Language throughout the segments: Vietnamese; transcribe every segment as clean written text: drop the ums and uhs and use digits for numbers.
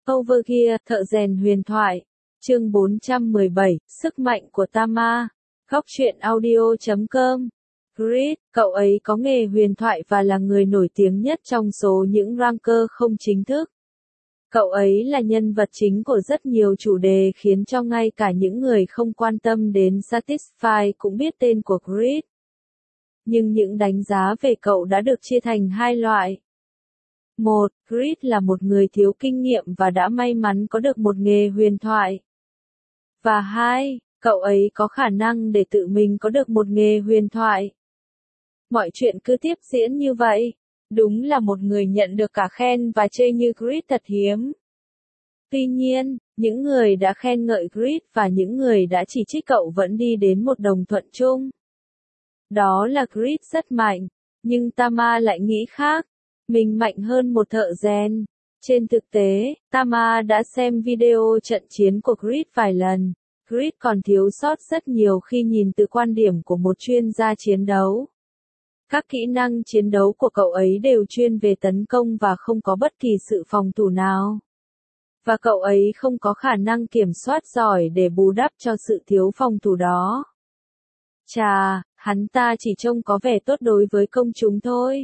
Overgear, thợ rèn huyền thoại. Chương 417, sức mạnh của Tama. Góc truyện audio.com. Grid, cậu ấy có nghề huyền thoại và là người nổi tiếng nhất trong số những ranker không chính thức. Cậu ấy là nhân vật chính của rất nhiều chủ đề khiến cho ngay cả những người không quan tâm đến Satisfy cũng biết tên của Grid. Nhưng những đánh giá về cậu đã được chia thành hai loại. 1. Grid là một người thiếu kinh nghiệm và đã may mắn có được một nghề huyền thoại. Và 2. Cậu ấy có khả năng để tự mình có được một nghề huyền thoại. Mọi chuyện cứ tiếp diễn như vậy. Đúng là một người nhận được cả khen và chê như Grid thật hiếm. Tuy nhiên, những người đã khen ngợi Grid và những người đã chỉ trích cậu vẫn đi đến một đồng thuận chung. Đó là Grid rất mạnh, nhưng Tama lại nghĩ khác. Mình mạnh hơn một thợ rèn. Trên thực tế, Tama đã xem video trận chiến của Grid vài lần. Grid còn thiếu sót rất nhiều khi nhìn từ quan điểm của một chuyên gia chiến đấu. Các kỹ năng chiến đấu của cậu ấy đều chuyên về tấn công và không có bất kỳ sự phòng thủ nào. Và cậu ấy không có khả năng kiểm soát giỏi để bù đắp cho sự thiếu phòng thủ đó. Chà, hắn ta chỉ trông có vẻ tốt đối với công chúng thôi.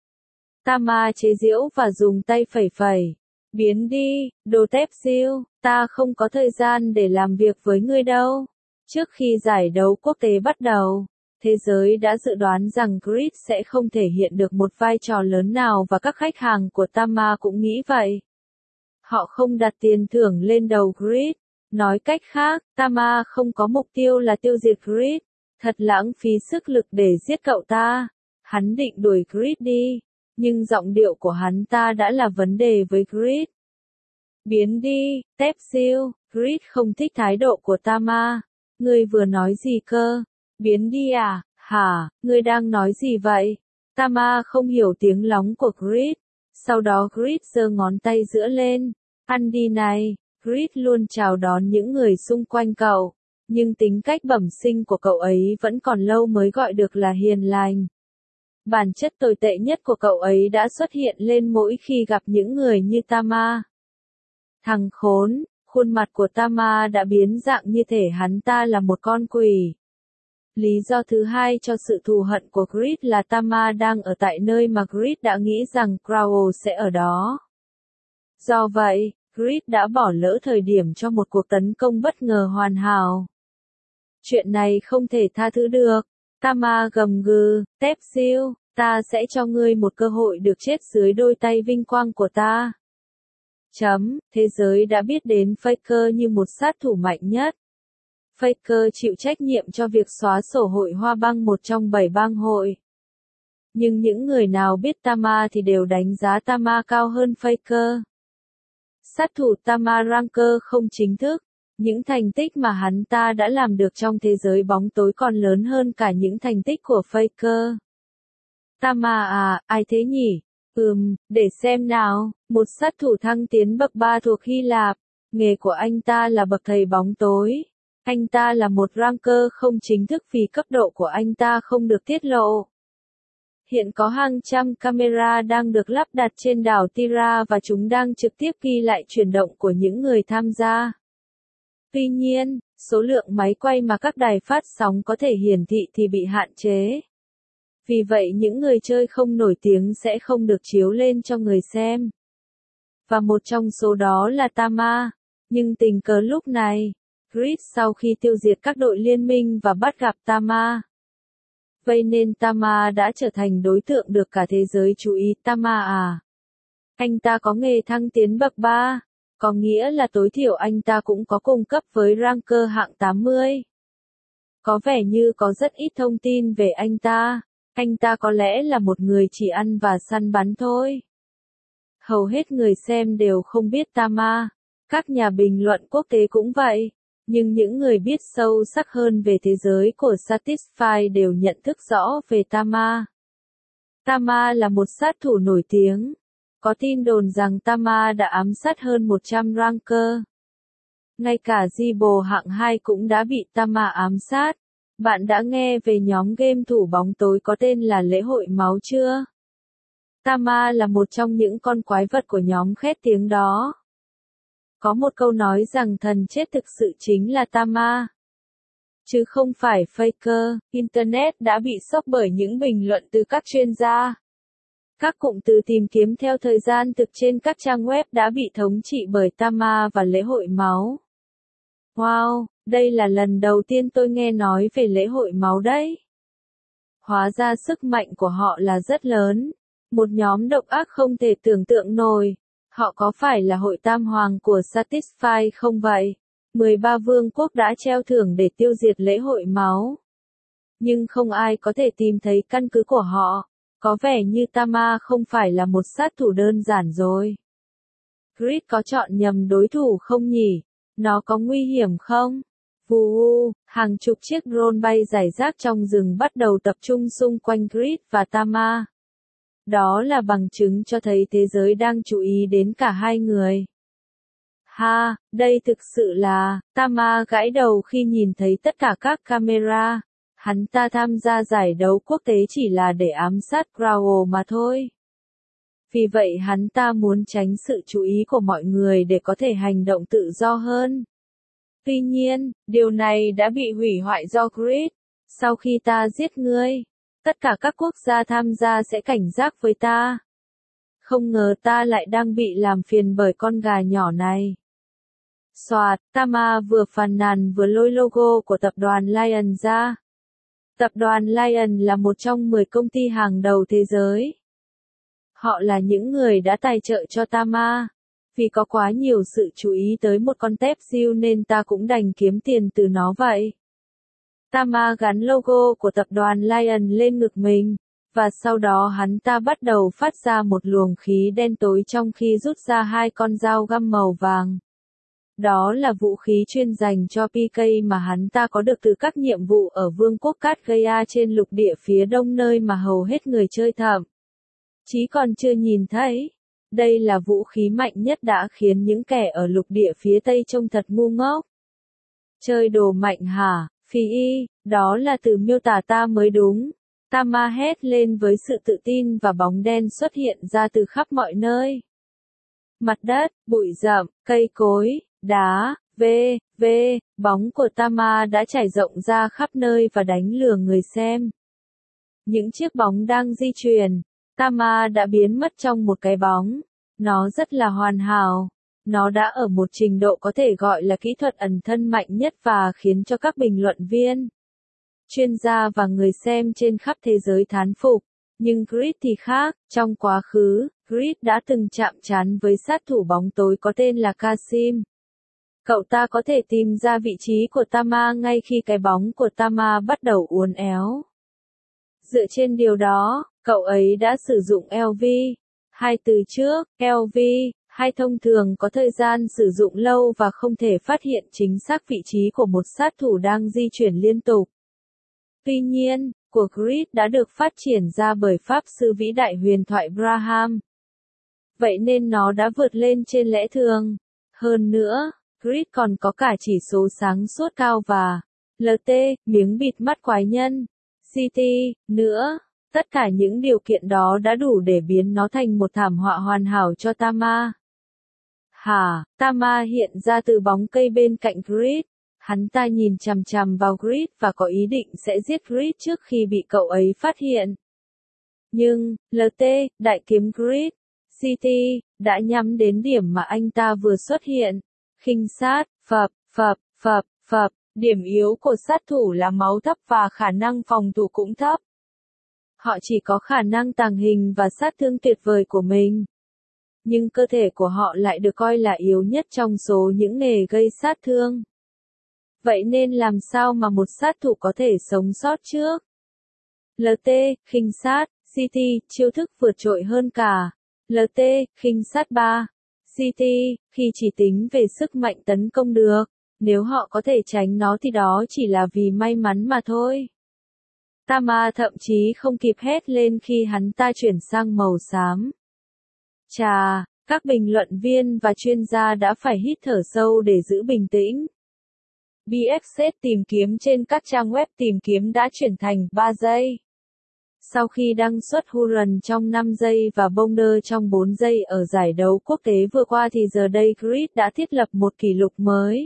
Tama chế giễu và dùng tay phẩy phẩy. Biến đi, đồ tép siêu, ta không có thời gian để làm việc với ngươi đâu. Trước khi giải đấu quốc tế bắt đầu, thế giới đã dự đoán rằng Grid sẽ không thể hiện được một vai trò lớn nào và các khách hàng của Tama cũng nghĩ vậy. Họ không đặt tiền thưởng lên đầu Grid. Nói cách khác, Tama không có mục tiêu là tiêu diệt Grid. Thật lãng phí sức lực để giết cậu ta. Hắn định đuổi Grid đi. Nhưng giọng điệu của hắn ta đã là vấn đề với Grid. Biến đi, tép siêu, Grid không thích thái độ của Tama. Ngươi vừa nói gì cơ? Biến đi à? Hả, ngươi đang nói gì vậy? Tama không hiểu tiếng lóng của Grid. Sau đó Grid giơ ngón tay giữa lên. Ăn đi này, Grid luôn chào đón những người xung quanh cậu. Nhưng tính cách bẩm sinh của cậu ấy vẫn còn lâu mới gọi được là hiền lành. Bản chất tồi tệ nhất của cậu ấy đã xuất hiện lên mỗi khi gặp những người như Tama. Thằng khốn, khuôn mặt của Tama đã biến dạng như thể hắn ta là một con quỷ. Lý do thứ hai cho sự thù hận của Grid là Tama đang ở tại nơi mà Grid đã nghĩ rằng Crowell sẽ ở đó. Do vậy, Grid đã bỏ lỡ thời điểm cho một cuộc tấn công bất ngờ hoàn hảo. Chuyện này không thể tha thứ được. Tama gầm gừ, tép siêu, ta sẽ cho ngươi một cơ hội được chết dưới đôi tay vinh quang của ta. Thế giới đã biết đến Faker như một sát thủ mạnh nhất. Faker chịu trách nhiệm cho việc xóa sổ hội Hoa bang, một trong 7 bang hội. Nhưng những người nào biết Tama thì đều đánh giá Tama cao hơn Faker. Sát thủ Tama ranker không chính thức. Những thành tích mà hắn ta đã làm được trong thế giới bóng tối còn lớn hơn cả những thành tích của Faker. Tama à, ai thế nhỉ? Để xem nào, một sát thủ thăng tiến bậc 3 thuộc Hy Lạp. Nghề của anh ta là bậc thầy bóng tối. Anh ta là một ranker không chính thức vì cấp độ của anh ta không được tiết lộ. Hiện có hàng trăm camera đang được lắp đặt trên đảo Tira và chúng đang trực tiếp ghi lại chuyển động của những người tham gia. Tuy nhiên, số lượng máy quay mà các đài phát sóng có thể hiển thị thì bị hạn chế. Vì vậy những người chơi không nổi tiếng sẽ không được chiếu lên cho người xem. Và một trong số đó là Tama. Nhưng tình cờ lúc này, Grid sau khi tiêu diệt các đội liên minh và bắt gặp Tama. Vậy nên Tama đã trở thành đối tượng được cả thế giới chú ý. Tama à? Anh ta có nghề thăng tiến bậc 3. Có nghĩa là tối thiểu anh ta cũng có cùng cấp với ranker hạng 80. Có vẻ như có rất ít thông tin về anh ta. Anh ta có lẽ là một người chỉ ăn và săn bắn thôi. Hầu hết người xem đều không biết Tama. Các nhà bình luận quốc tế cũng vậy. Nhưng những người biết sâu sắc hơn về thế giới của Satisfy đều nhận thức rõ về Tama. Tama là một sát thủ nổi tiếng. Có tin đồn rằng Tama đã ám sát hơn 100 ranker. Ngay cả Zibo hạng 2 cũng đã bị Tama ám sát. Bạn đã nghe về nhóm game thủ bóng tối có tên là Lễ hội máu chưa? Tama là một trong những con quái vật của nhóm khét tiếng đó. Có một câu nói rằng thần chết thực sự chính là Tama, chứ không phải Faker. Internet đã bị sốc bởi những bình luận từ các chuyên gia. Các cụm từ tìm kiếm theo thời gian thực trên các trang web đã bị thống trị bởi Tama và lễ hội máu. Wow, đây là lần đầu tiên tôi nghe nói về lễ hội máu đấy. Hóa ra sức mạnh của họ là rất lớn. Một nhóm độc ác không thể tưởng tượng nổi. Họ có phải là hội tam hoàng của Satisfy không vậy? 13 vương quốc đã treo thưởng để tiêu diệt lễ hội máu. Nhưng không ai có thể tìm thấy căn cứ của họ. Có vẻ như Tama không phải là một sát thủ đơn giản rồi. Grid có chọn nhầm đối thủ không nhỉ? Nó có nguy hiểm không? Vù, hàng chục chiếc drone bay rải rác trong rừng bắt đầu tập trung xung quanh Grid và Tama. Đó là bằng chứng cho thấy thế giới đang chú ý đến cả hai người. Ha, đây thực sự là, Tama gãi đầu khi nhìn thấy tất cả các camera. Hắn ta tham gia giải đấu quốc tế chỉ là để ám sát Growl mà thôi. Vì vậy hắn ta muốn tránh sự chú ý của mọi người để có thể hành động tự do hơn. Tuy nhiên, điều này đã bị hủy hoại do Grid. Sau khi ta giết ngươi, tất cả các quốc gia tham gia sẽ cảnh giác với ta. Không ngờ ta lại đang bị làm phiền bởi con gà nhỏ này. Soạt, Tama vừa phàn nàn vừa lôi logo của tập đoàn Lion ra. Tập đoàn Lion là một trong 10 công ty hàng đầu thế giới. Họ là những người đã tài trợ cho Tama. Vì có quá nhiều sự chú ý tới một con tép diêu nên ta cũng đành kiếm tiền từ nó vậy. Tama gắn logo của tập đoàn Lion lên ngực mình, và sau đó hắn ta bắt đầu phát ra một luồng khí đen tối trong khi rút ra hai con dao găm màu vàng. Đó là vũ khí chuyên dành cho PK mà hắn ta có được từ các nhiệm vụ ở Vương quốc Cát Gaia trên lục địa phía đông nơi mà hầu hết người chơi thậm chí còn chưa nhìn thấy. Đây là vũ khí mạnh nhất đã khiến những kẻ ở lục địa phía tây trông thật ngu ngốc. Chơi đồ mạnh hả, Phi Y, đó là từ miêu tả ta mới đúng. Tama hét lên với sự tự tin và bóng đen xuất hiện ra từ khắp mọi nơi. Mặt đất, bụi rậm, cây cối, đá, bóng của Tama đã trải rộng ra khắp nơi và đánh lừa người xem. Những chiếc bóng đang di chuyển. Tama đã biến mất trong một cái bóng. Nó rất là hoàn hảo. Nó đã ở một trình độ có thể gọi là kỹ thuật ẩn thân mạnh nhất và khiến cho các bình luận viên, chuyên gia và người xem trên khắp thế giới thán phục. Nhưng Grid thì khác, trong quá khứ, Grid đã từng chạm trán với sát thủ bóng tối có tên là Kasim. Cậu ta có thể tìm ra vị trí của Tama ngay khi cái bóng của Tama bắt đầu uốn éo. Dựa trên điều đó, cậu ấy đã sử dụng LV. Hai từ trước, LV, hay thông thường có thời gian sử dụng lâu và không thể phát hiện chính xác vị trí của một sát thủ đang di chuyển liên tục. Tuy nhiên, của Grid đã được phát triển ra bởi Pháp sư vĩ đại huyền thoại Braham. Vậy nên nó đã vượt lên trên lẽ thường. Hơn nữa, Grid còn có cả chỉ số sáng suốt cao và LT, miếng bịt mắt quái nhân, CT, nữa. Tất cả những điều kiện đó đã đủ để biến nó thành một thảm họa hoàn hảo cho Tama. Tama hiện ra từ bóng cây bên cạnh Grid. Hắn ta nhìn chằm chằm vào Grid và có ý định sẽ giết Grid trước khi bị cậu ấy phát hiện. Nhưng, LT, đại kiếm Grid, CT, đã nhắm đến điểm mà anh ta vừa xuất hiện. Khinh sát, phập. Điểm yếu của sát thủ là máu thấp và khả năng phòng thủ cũng thấp. Họ chỉ có khả năng tàng hình và sát thương tuyệt vời của mình. Nhưng cơ thể của họ lại được coi là yếu nhất trong số những nghề gây sát thương. Vậy nên làm sao mà một sát thủ có thể sống sót trước? LT, khinh sát, CT, chiêu thức vượt trội hơn cả. LT, khinh sát 3. CT, khi chỉ tính về sức mạnh tấn công được, nếu họ có thể tránh nó thì đó chỉ là vì may mắn mà thôi. Tama thậm chí không kịp hét lên khi hắn ta chuyển sang màu xám. Chà, các bình luận viên và chuyên gia đã phải hít thở sâu để giữ bình tĩnh. BFZ tìm kiếm trên các trang web tìm kiếm đã chuyển thành 3 giây. Sau khi đăng xuất Huron trong 5 giây và Bonder trong 4 giây ở giải đấu quốc tế vừa qua thì giờ đây Creed đã thiết lập một kỷ lục mới.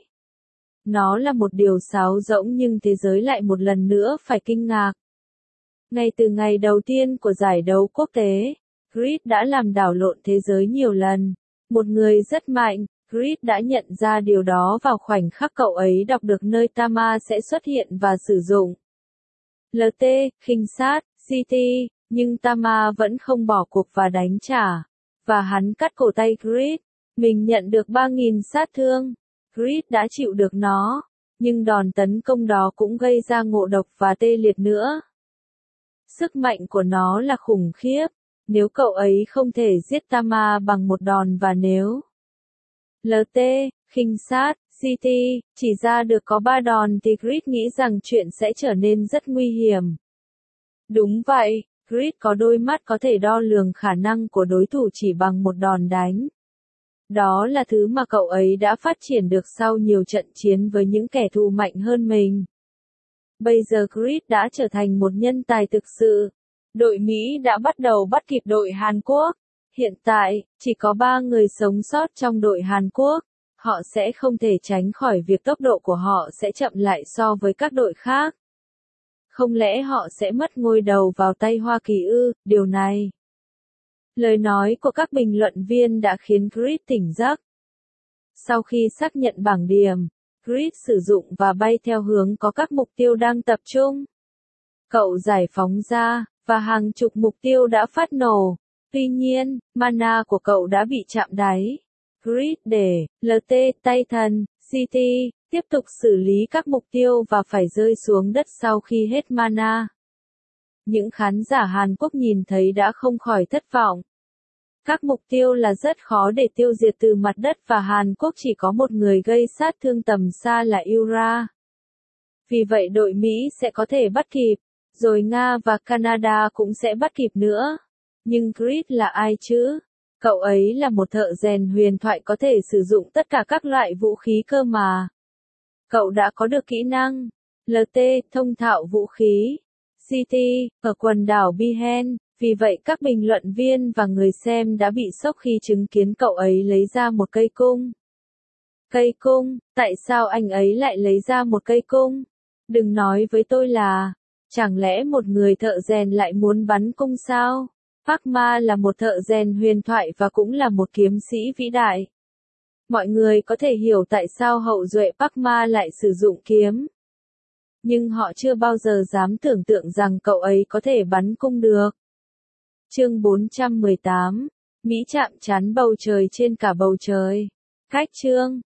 Nó là một điều sáo rỗng nhưng thế giới lại một lần nữa phải kinh ngạc. Ngay từ ngày đầu tiên của giải đấu quốc tế, Creed đã làm đảo lộn thế giới nhiều lần. Một người rất mạnh, Creed đã nhận ra điều đó vào khoảnh khắc cậu ấy đọc được nơi Tama sẽ xuất hiện và sử dụng. LT, khinh sát, CT, nhưng Tama vẫn không bỏ cuộc và đánh trả. Và hắn cắt cổ tay Creed. Mình nhận được 3.000 sát thương. Creed đã chịu được nó. Nhưng đòn tấn công đó cũng gây ra ngộ độc và tê liệt nữa. Sức mạnh của nó là khủng khiếp. Nếu cậu ấy không thể giết Tama bằng một đòn và nếu LT, khinh sát, CT, chỉ ra được có 3 đòn thì Creed nghĩ rằng chuyện sẽ trở nên rất nguy hiểm. Đúng vậy, Creed có đôi mắt có thể đo lường khả năng của đối thủ chỉ bằng một đòn đánh. Đó là thứ mà cậu ấy đã phát triển được sau nhiều trận chiến với những kẻ thù mạnh hơn mình. Bây giờ Creed đã trở thành một nhân tài thực sự. Đội Mỹ đã bắt đầu bắt kịp đội Hàn Quốc. Hiện tại, chỉ có 3 người sống sót trong đội Hàn Quốc. Họ sẽ không thể tránh khỏi việc tốc độ của họ sẽ chậm lại so với các đội khác. Không lẽ họ sẽ mất ngôi đầu vào tay Hoa Kỳ ư, điều này? Lời nói của các bình luận viên đã khiến Creed tỉnh giấc. Sau khi xác nhận bảng điểm, Creed sử dụng và bay theo hướng có các mục tiêu đang tập trung. Cậu giải phóng ra, và hàng chục mục tiêu đã phát nổ. Tuy nhiên, mana của cậu đã bị chạm đáy. Creed để LT Titan City tiếp tục xử lý các mục tiêu và phải rơi xuống đất sau khi hết mana. Những khán giả Hàn Quốc nhìn thấy đã không khỏi thất vọng. Các mục tiêu là rất khó để tiêu diệt từ mặt đất và Hàn Quốc chỉ có một người gây sát thương tầm xa là Yura. Vì vậy đội Mỹ sẽ có thể bắt kịp, rồi Nga và Canada cũng sẽ bắt kịp nữa. Nhưng Creed là ai chứ? Cậu ấy là một thợ rèn huyền thoại có thể sử dụng tất cả các loại vũ khí cơ mà. Cậu đã có được kỹ năng LT, thông thạo vũ khí, CT, ở quần đảo Bihen, vì vậy các bình luận viên và người xem đã bị sốc khi chứng kiến cậu ấy lấy ra một cây cung. Cây cung, tại sao anh ấy lại lấy ra một cây cung? Đừng nói với tôi là, chẳng lẽ một người thợ rèn lại muốn bắn cung sao? Park Ma là một thợ rèn huyền thoại và cũng là một kiếm sĩ vĩ đại. Mọi người có thể hiểu tại sao hậu duệ Park Ma lại sử dụng kiếm. Nhưng họ chưa bao giờ dám tưởng tượng rằng cậu ấy có thể bắn cung được. Chương 418. Mỹ chạm trán bầu trời trên cả bầu trời. Cách chương